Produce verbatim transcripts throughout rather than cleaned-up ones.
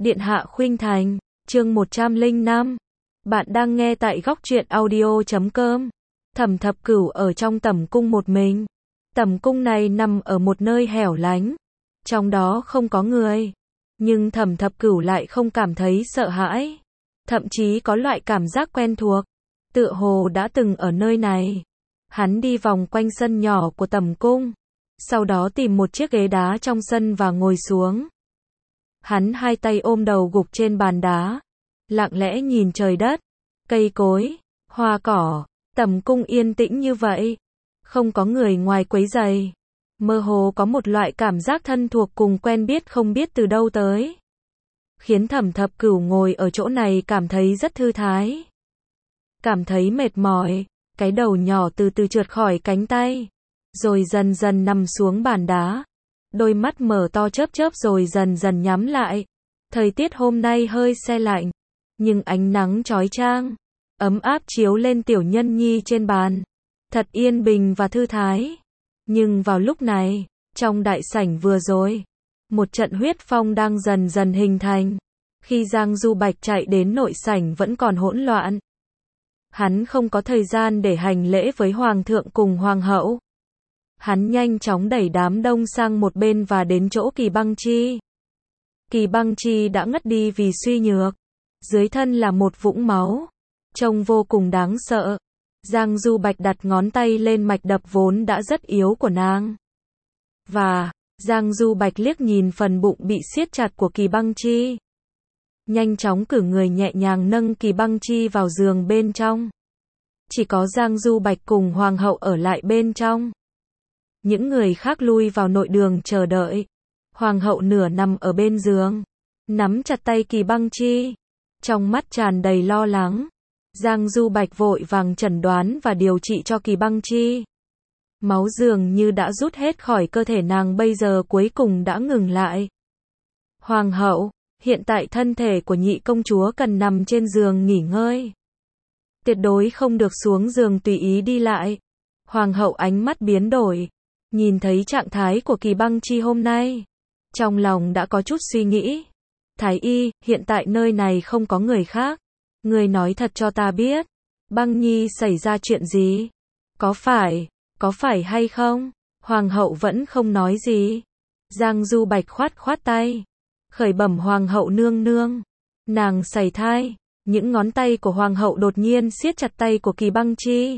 Điện hạ khuynh thành, chương một trăm lẻ năm. Bạn đang nghe tại góc truyện audio chấm com. Thẩm Thập Cửu ở trong tẩm cung một mình. Tẩm cung này nằm ở một nơi hẻo lánh, trong đó không có người, nhưng Thẩm Thập Cửu lại không cảm thấy sợ hãi, thậm chí có loại cảm giác quen thuộc, tựa hồ đã từng ở nơi này. Hắn đi vòng quanh sân nhỏ của tẩm cung, sau đó tìm một chiếc ghế đá trong sân và ngồi xuống. Hắn hai tay ôm đầu gục trên bàn đá, lặng lẽ nhìn trời đất, cây cối, hoa cỏ. Tẩm cung yên tĩnh như vậy, không có người ngoài quấy rầy, mơ hồ có một loại cảm giác thân thuộc cùng quen biết không biết từ đâu tới, khiến Thẩm Thập Cửu ngồi ở chỗ này cảm thấy rất thư thái, cảm thấy mệt mỏi, cái đầu nhỏ từ từ trượt khỏi cánh tay, rồi dần dần nằm xuống bàn đá, đôi mắt mở to chớp chớp rồi dần dần nhắm lại. Thời tiết hôm nay hơi se lạnh, nhưng ánh nắng chói chang, ấm áp chiếu lên tiểu nhân nhi trên bàn, thật yên bình và thư thái. Nhưng vào lúc này, trong đại sảnh vừa rồi, một trận huyết phong đang dần dần hình thành. Khi Giang Du Bạch chạy đến nội sảnh vẫn còn hỗn loạn. Hắn không có thời gian để hành lễ với hoàng thượng cùng hoàng hậu. Hắn nhanh chóng đẩy đám đông sang một bên và đến chỗ Kỳ Băng Chi. Kỳ Băng Chi đã ngất đi vì suy nhược, dưới thân là một vũng máu, trông vô cùng đáng sợ. Giang Du Bạch đặt ngón tay lên mạch đập vốn đã rất yếu của nàng. Và, Giang Du Bạch liếc nhìn phần bụng bị siết chặt của Kỳ Băng Chi. Nhanh chóng cử người nhẹ nhàng nâng Kỳ Băng Chi vào giường bên trong. Chỉ có Giang Du Bạch cùng hoàng hậu ở lại bên trong. Những người khác lui vào nội đường chờ đợi. Hoàng hậu nửa nằm ở bên giường, nắm chặt tay Kỳ Băng Chi, trong mắt tràn đầy lo lắng. Giang Du Bạch vội vàng chẩn đoán và điều trị cho Kỳ Băng Chi. Máu dường như đã rút hết khỏi cơ thể nàng, bây giờ cuối cùng đã ngừng lại. Hoàng hậu, hiện tại thân thể của nhị công chúa cần nằm trên giường nghỉ ngơi, tuyệt đối không được xuống giường tùy ý đi lại. Hoàng hậu ánh mắt biến đổi, nhìn thấy trạng thái của Kỳ Băng Chi hôm nay, trong lòng đã có chút suy nghĩ. Thái y, hiện tại nơi này không có người khác, người nói thật cho ta biết, Băng Nhi xảy ra chuyện gì? Có phải, có phải hay không? Hoàng hậu vẫn không nói gì. Giang Du Bạch khoát khoát tay, khởi bẩm hoàng hậu nương nương, nàng sảy thai. Những ngón tay của hoàng hậu đột nhiên siết chặt tay của Kỳ Băng Chi.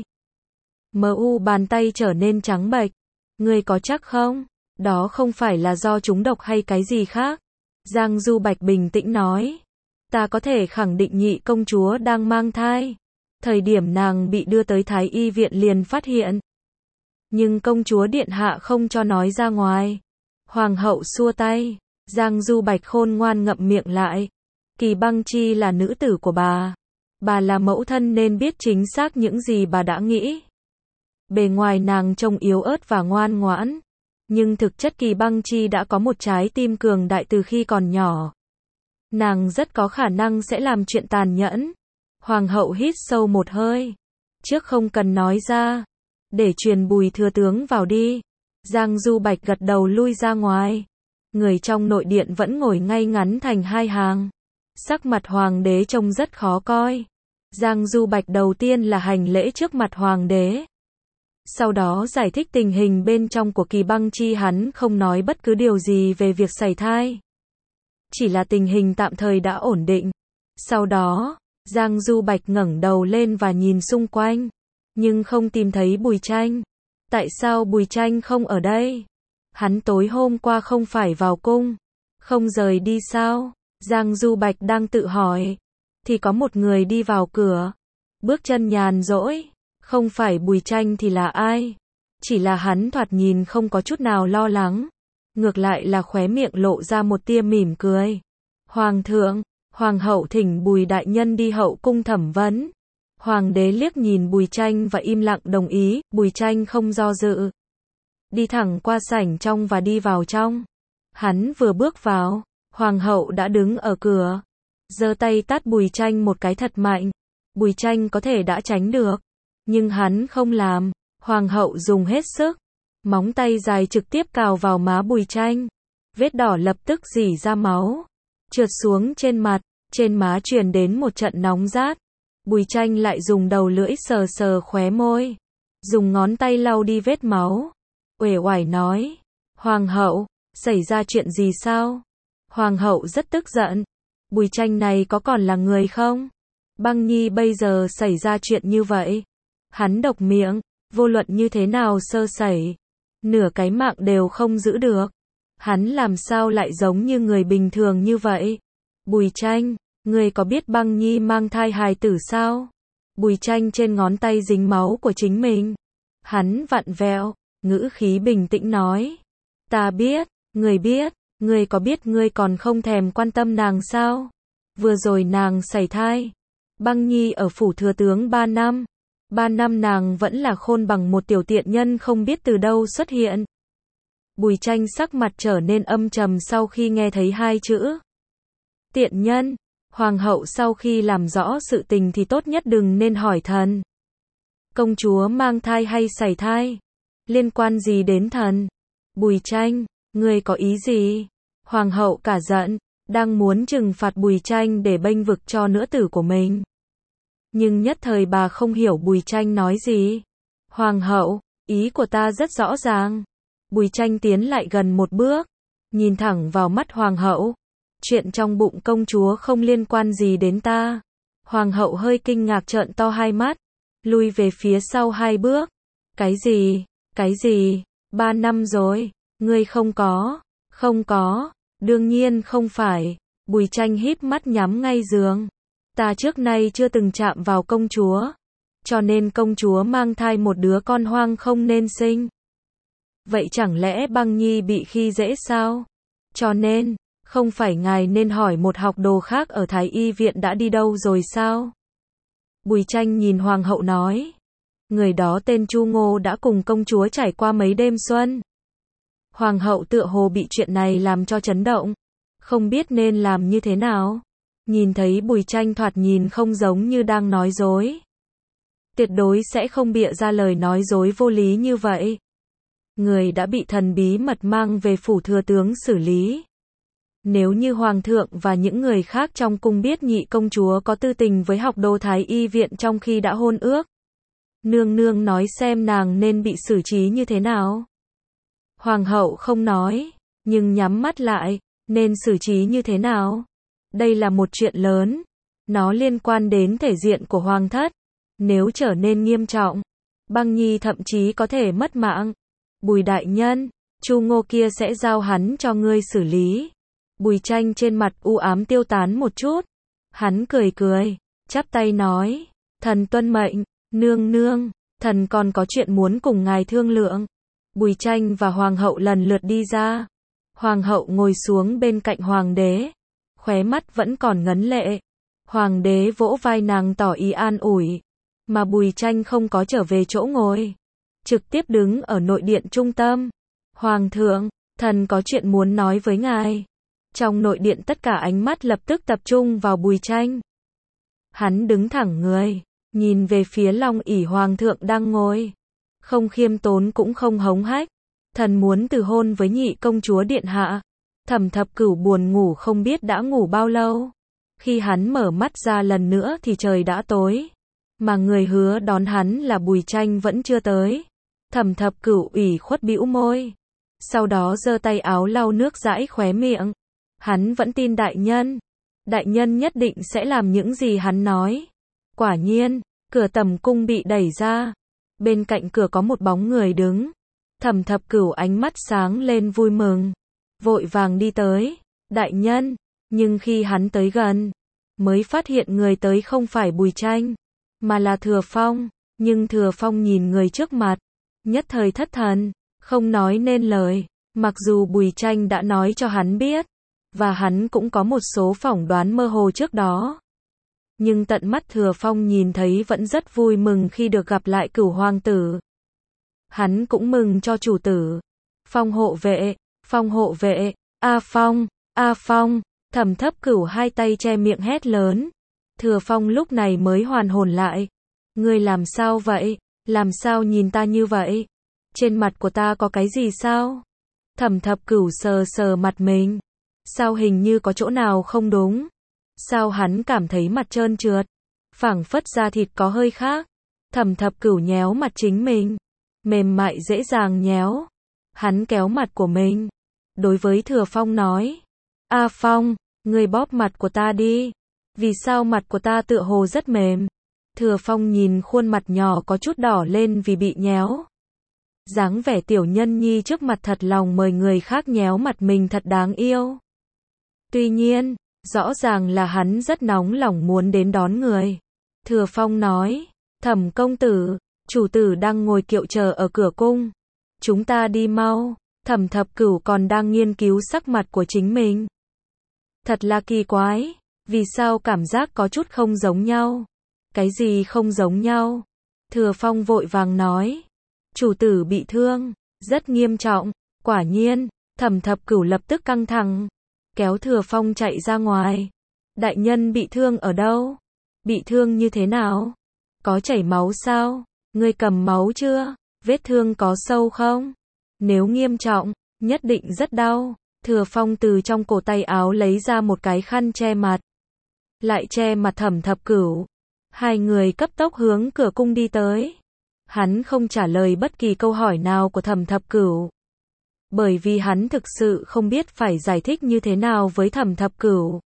Mờ u bàn tay trở nên trắng bệch. Ngươi có chắc không? Đó không phải là do trúng độc hay cái gì khác. Giang Du Bạch bình tĩnh nói. Ta có thể khẳng định nhị công chúa đang mang thai. Thời điểm nàng bị đưa tới Thái y viện liền phát hiện. Nhưng công chúa điện hạ không cho nói ra ngoài. Hoàng hậu xua tay. Giang Du Bạch khôn ngoan ngậm miệng lại. Kỳ Băng Chi là nữ tử của bà. Bà là mẫu thân nên biết chính xác những gì bà đã nghĩ. Bề ngoài nàng trông yếu ớt và ngoan ngoãn, nhưng thực chất Kỳ Băng Chi đã có một trái tim cường đại từ khi còn nhỏ. Nàng rất có khả năng sẽ làm chuyện tàn nhẫn. Hoàng hậu hít sâu một hơi. Trước không cần nói ra, để truyền Bùi thừa tướng vào đi. Giang Du Bạch gật đầu lui ra ngoài. Người trong nội điện vẫn ngồi ngay ngắn thành hai hàng. Sắc mặt hoàng đế trông rất khó coi. Giang Du Bạch đầu tiên là hành lễ trước mặt hoàng đế. Sau đó giải thích tình hình bên trong của Kỳ Băng Chi. Hắn không nói bất cứ điều gì về việc sảy thai, chỉ là tình hình tạm thời đã ổn định. Sau đó, Giang Du Bạch ngẩng đầu lên và nhìn xung quanh, nhưng không tìm thấy Bùi Tranh. Tại sao Bùi Tranh không ở đây? Hắn tối hôm qua không phải vào cung, không rời đi sao? Giang Du Bạch đang tự hỏi, thì có một người đi vào cửa, bước chân nhàn rỗi. Không phải Bùi Tranh thì là ai? Chỉ là hắn thoạt nhìn không có chút nào lo lắng, ngược lại là khóe miệng lộ ra một tia mỉm cười. Hoàng thượng, hoàng hậu thỉnh Bùi đại nhân đi hậu cung thẩm vấn. Hoàng đế liếc nhìn Bùi Tranh và im lặng đồng ý. Bùi Tranh không do dự, đi thẳng qua sảnh trong và đi vào trong. Hắn vừa bước vào, hoàng hậu đã đứng ở cửa, giơ tay tát Bùi Tranh một cái thật mạnh. Bùi Tranh có thể đã tránh được, nhưng hắn không làm. Hoàng hậu dùng hết sức, móng tay dài trực tiếp cào vào má Bùi Tranh. Vết đỏ lập tức rỉ ra máu. trượt xuống trên mặt, trên má truyền đến một trận nóng rát. Bùi Tranh lại dùng đầu lưỡi sờ sờ khóe môi, dùng ngón tay lau đi vết máu, uể oải nói, Hoàng hậu, xảy ra chuyện gì sao? Hoàng hậu rất tức giận, Bùi Tranh này có còn là người không? Băng Nhi bây giờ xảy ra chuyện như vậy, hắn độc miệng, vô luận như thế nào sơ sẩy, nửa cái mạng đều không giữ được. Hắn làm sao lại giống như người bình thường như vậy? Bùi Tranh, ngươi có biết Băng Nhi mang thai hài tử sao? Bùi Tranh trên ngón tay dính máu của chính mình. Hắn vặn vẹo, ngữ khí bình tĩnh nói. Ta biết, ngươi biết, ngươi có biết ngươi còn không thèm quan tâm nàng sao? Vừa rồi nàng sảy thai. Băng Nhi ở phủ thừa tướng ba năm. Ba năm nàng vẫn là khôn bằng một tiểu tiện nhân không biết từ đâu xuất hiện. Bùi Tranh sắc mặt trở nên âm trầm sau khi nghe thấy hai chữ. Tiện nhân. Hoàng hậu sau khi làm rõ sự tình thì tốt nhất đừng nên hỏi thần. Công chúa mang thai hay sảy thai? Liên quan gì đến thần? Bùi Tranh, ngươi có ý gì? Hoàng hậu cả giận, đang muốn trừng phạt Bùi Tranh để bênh vực cho nữ tử của mình. Nhưng nhất thời bà không hiểu Bùi Tranh nói gì. Hoàng hậu, ý của ta rất rõ ràng. Bùi Tranh tiến lại gần một bước, nhìn thẳng vào mắt hoàng hậu. Chuyện trong bụng công chúa không liên quan gì đến ta. Hoàng hậu hơi kinh ngạc trợn to hai mắt, lui về phía sau hai bước. Cái gì, cái gì, ba năm rồi, ngươi không có, không có, đương nhiên không phải. Bùi Tranh híp mắt nhắm ngay giường. Ta trước nay chưa từng chạm vào công chúa, cho nên công chúa mang thai một đứa con hoang không nên sinh. Vậy chẳng lẽ Băng Nhi bị khi dễ sao? Cho nên, không phải ngài nên hỏi một học đồ khác ở Thái Y viện đã đi đâu rồi sao? Bùi Tranh nhìn hoàng hậu nói. Người đó tên Chu Ngô đã cùng công chúa trải qua mấy đêm xuân. Hoàng hậu tựa hồ bị chuyện này làm cho chấn động, không biết nên làm như thế nào. Nhìn thấy Bùi Tranh thoạt nhìn không giống như đang nói dối. Tuyệt đối sẽ không bịa ra lời nói dối vô lý như vậy. Người đã bị thần bí mật mang về phủ thừa tướng xử lý. Nếu như hoàng thượng và những người khác trong cung biết nhị công chúa có tư tình với học đồ Thái Y viện trong khi đã hôn ước, nương nương nói xem nàng nên bị xử trí như thế nào. Hoàng hậu không nói, nhưng nhắm mắt lại, nên xử trí như thế nào? Đây là một chuyện lớn, nó liên quan đến thể diện của hoàng thất. Nếu trở nên nghiêm trọng, Băng Nhi thậm chí có thể mất mạng. Bùi đại nhân, Chu Ngô kia sẽ giao hắn cho ngươi xử lý. Bùi Tranh trên mặt u ám tiêu tán một chút. Hắn cười cười, chắp tay nói, thần tuân mệnh, nương nương, thần còn có chuyện muốn cùng ngài thương lượng. Bùi Tranh và hoàng hậu lần lượt đi ra. Hoàng hậu ngồi xuống bên cạnh hoàng đế, khóe mắt vẫn còn ngấn lệ. Hoàng đế vỗ vai nàng tỏ ý an ủi, mà Bùi Tranh không có trở về chỗ ngồi, trực tiếp đứng ở nội điện trung tâm. Hoàng thượng, thần có chuyện muốn nói với ngài. Trong nội điện tất cả ánh mắt lập tức tập trung vào Bùi Tranh. Hắn đứng thẳng người, nhìn về phía long ỷ hoàng thượng đang ngồi. Không khiêm tốn cũng không hống hách. Thần muốn từ hôn với nhị công chúa điện hạ. Thẩm Thập Cửu buồn ngủ không biết đã ngủ bao lâu. Khi hắn mở mắt ra lần nữa thì trời đã tối. Mà người hứa đón hắn là Bùi Tranh vẫn chưa tới. Thẩm Thập Cửu ủy khuất bĩu môi. Sau đó giơ tay áo lau nước dãi khóe miệng. Hắn vẫn tin đại nhân. Đại nhân nhất định sẽ làm những gì hắn nói. Quả nhiên, cửa tầm cung bị đẩy ra. Bên cạnh cửa có một bóng người đứng. Thẩm Thập Cửu ánh mắt sáng lên vui mừng, vội vàng đi tới. Đại nhân, nhưng khi hắn tới gần, mới phát hiện người tới không phải Bùi Tranh, mà là Thừa Phong. Nhưng Thừa Phong nhìn người trước mặt, nhất thời thất thần, không nói nên lời. Mặc dù Bùi Tranh đã nói cho hắn biết, và hắn cũng có một số phỏng đoán mơ hồ trước đó, nhưng tận mắt Thừa Phong nhìn thấy vẫn rất vui mừng khi được gặp lại Cửu hoàng tử. Hắn cũng mừng cho chủ tử. Phong hộ vệ, Phong hộ vệ, A Phong, A Phong. Thẩm Thập Cửu hai tay che miệng hét lớn. Thừa Phong lúc này mới hoàn hồn lại. Ngươi làm sao vậy? Làm sao nhìn ta như vậy? Trên mặt của ta có cái gì sao? Thẩm Thập Cửu sờ sờ mặt mình. Sao hình như có chỗ nào không đúng? Sao hắn cảm thấy mặt trơn trượt? Phảng phất da thịt có hơi khác. Thẩm Thập Cửu nhéo mặt chính mình. Mềm mại dễ dàng nhéo. Hắn kéo mặt của mình. Đối với Thừa Phong nói. A Phong, ngươi bóp mặt của ta đi. Vì sao mặt của ta tựa hồ rất mềm? Thừa Phong nhìn khuôn mặt nhỏ có chút đỏ lên vì bị nhéo. Dáng vẻ tiểu nhân nhi trước mặt thật lòng mời người khác nhéo mặt mình thật đáng yêu. Tuy nhiên, rõ ràng là hắn rất nóng lòng muốn đến đón người. Thừa Phong nói, Thẩm công tử, chủ tử đang ngồi kiệu chờ ở cửa cung. Chúng ta đi mau. Thẩm Thập Cửu còn đang nghiên cứu sắc mặt của chính mình. Thật là kỳ quái, vì sao cảm giác có chút không giống nhau? Cái gì không giống nhau? Thừa Phong vội vàng nói, chủ tử bị thương, rất nghiêm trọng. Quả nhiên, Thẩm Thập Cửu lập tức căng thẳng, kéo Thừa Phong chạy ra ngoài. Đại nhân bị thương ở đâu? Bị thương như thế nào? Có chảy máu sao? Ngươi cầm máu chưa? Vết thương có sâu không? Nếu nghiêm trọng, nhất định rất đau. Thừa Phong từ trong cổ tay áo lấy ra một cái khăn che mặt. Lại che mặt Thẩm Thập Cửu. Hai người cấp tốc hướng cửa cung đi tới. Hắn không trả lời bất kỳ câu hỏi nào của Thẩm Thập Cửu. Bởi vì hắn thực sự không biết phải giải thích như thế nào với Thẩm Thập Cửu.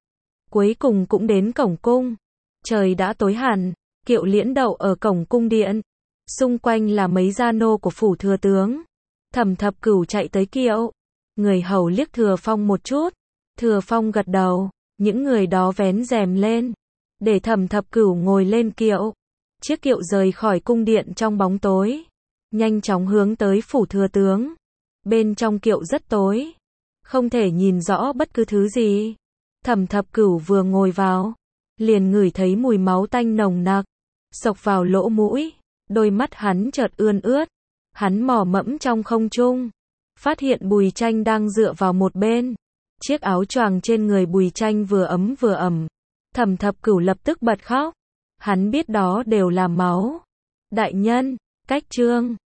Cuối cùng cũng đến cổng cung. Trời đã tối hẳn, kiệu liễn đậu ở cổng cung điện. Xung quanh là mấy gia nô của phủ thừa tướng. Thẩm Thập Cửu chạy tới kiệu. Người hầu liếc Thừa Phong một chút. Thừa Phong gật đầu. Những người đó vén rèm lên, để Thẩm Thập Cửu ngồi lên kiệu. Chiếc kiệu rời khỏi cung điện trong bóng tối, nhanh chóng hướng tới phủ thừa tướng. Bên trong kiệu rất tối, không thể nhìn rõ bất cứ thứ gì. Thẩm Thập Cửu vừa ngồi vào, liền ngửi thấy mùi máu tanh nồng nặc, xộc vào lỗ mũi. Đôi mắt hắn chợt ươn ướt. Hắn mò mẫm trong không trung, phát hiện Bùi Tranh đang dựa vào một bên. Chiếc áo choàng trên người Bùi Tranh vừa ấm vừa ẩm. Thẩm Thập Cửu lập tức bật khóc. Hắn biết đó đều là máu. Đại nhân, cách trương.